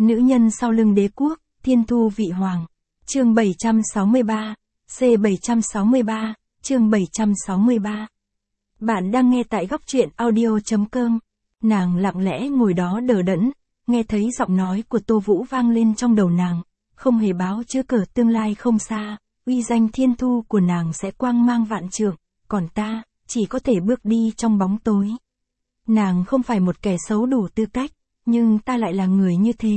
Nữ nhân sau lưng đế quốc, thiên thu vị hoàng. Chương 763, C763, chương 763. Bạn đang nghe tại góc truyện audio.com. Nàng lặng lẽ ngồi đó đờ đẫn, nghe thấy giọng nói của Tô Vũ vang lên trong đầu nàng, không hề báo chưa cờ tương lai không xa, uy danh thiên thu của nàng sẽ quang mang vạn trượng, còn ta, chỉ có thể bước đi trong bóng tối. Nàng không phải một kẻ xấu đủ tư cách, nhưng ta lại là người như thế.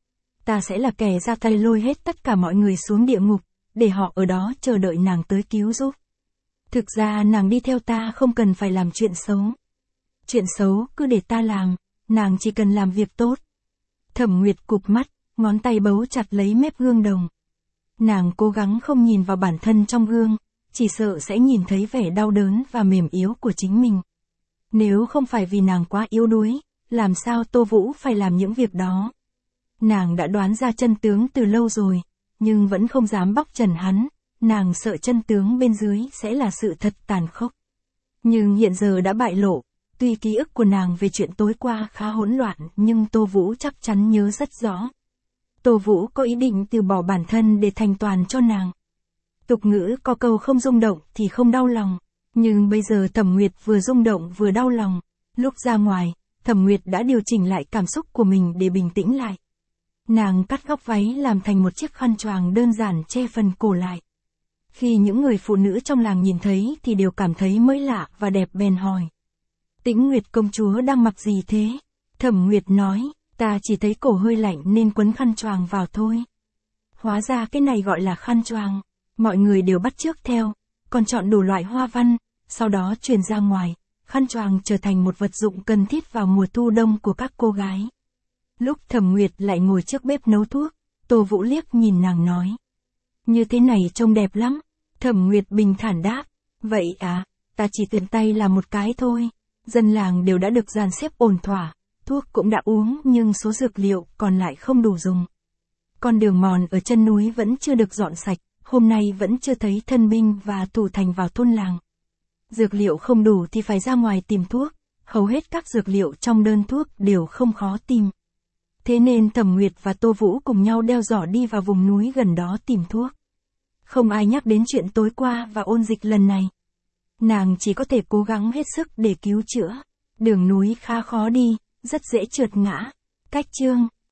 Ta sẽ là kẻ ra tay lôi hết tất cả mọi người xuống địa ngục, để họ ở đó chờ đợi nàng tới cứu giúp. Thực ra nàng đi theo ta không cần phải làm chuyện xấu. Chuyện xấu cứ để ta làm, nàng chỉ cần làm việc tốt. Thẩm Nguyệt cụp mắt, ngón tay bấu chặt lấy mép gương đồng. Nàng cố gắng không nhìn vào bản thân trong gương, chỉ sợ sẽ nhìn thấy vẻ đau đớn và mềm yếu của chính mình. Nếu không phải vì nàng quá yếu đuối, làm sao Tô Vũ phải làm những việc đó? Nàng đã đoán ra chân tướng từ lâu rồi, nhưng vẫn không dám bóc trần hắn, nàng sợ chân tướng bên dưới sẽ là sự thật tàn khốc. Nhưng hiện giờ đã bại lộ, tuy ký ức của nàng về chuyện tối qua khá hỗn loạn nhưng Tô Vũ chắc chắn nhớ rất rõ. Tô Vũ có ý định từ bỏ bản thân để thành toàn cho nàng. Tục ngữ có câu không rung động thì không đau lòng, nhưng bây giờ Thẩm Nguyệt vừa rung động vừa đau lòng. Lúc ra ngoài, Thẩm Nguyệt đã điều chỉnh lại cảm xúc của mình để bình tĩnh lại. Nàng cắt góc váy làm thành một chiếc khăn choàng đơn giản che phần cổ lại. Khi những người phụ nữ trong làng nhìn thấy thì đều cảm thấy mới lạ và đẹp bèn hỏi. Tĩnh Nguyệt công chúa đang mặc gì thế? Thẩm Nguyệt nói, ta chỉ thấy cổ hơi lạnh nên quấn khăn choàng vào thôi. Hóa ra cái này gọi là khăn choàng. Mọi người đều bắt chước theo, còn chọn đủ loại hoa văn, sau đó truyền ra ngoài. Khăn choàng trở thành một vật dụng cần thiết vào mùa thu đông của các cô gái. Lúc Thẩm Nguyệt lại ngồi trước bếp nấu thuốc, Tô Vũ liếc nhìn nàng nói. Như thế này trông đẹp lắm. Thẩm Nguyệt bình thản đáp. Vậy à, ta chỉ tiện tay làm một cái thôi. Dân làng đều đã được dàn xếp ổn thỏa, thuốc cũng đã uống nhưng số dược liệu còn lại không đủ dùng. Con đường mòn ở chân núi vẫn chưa được dọn sạch, hôm nay vẫn chưa thấy thân binh và thủ thành vào thôn làng. Dược liệu không đủ thì phải ra ngoài tìm thuốc, hầu hết các dược liệu trong đơn thuốc đều không khó tìm. Thế nên Thẩm Nguyệt và Tô Vũ cùng nhau đeo giỏ đi vào vùng núi gần đó tìm thuốc. Không ai nhắc đến chuyện tối qua và ôn dịch lần này. Nàng chỉ có thể cố gắng hết sức để cứu chữa. Đường núi khá khó đi, rất dễ trượt ngã. Cách chương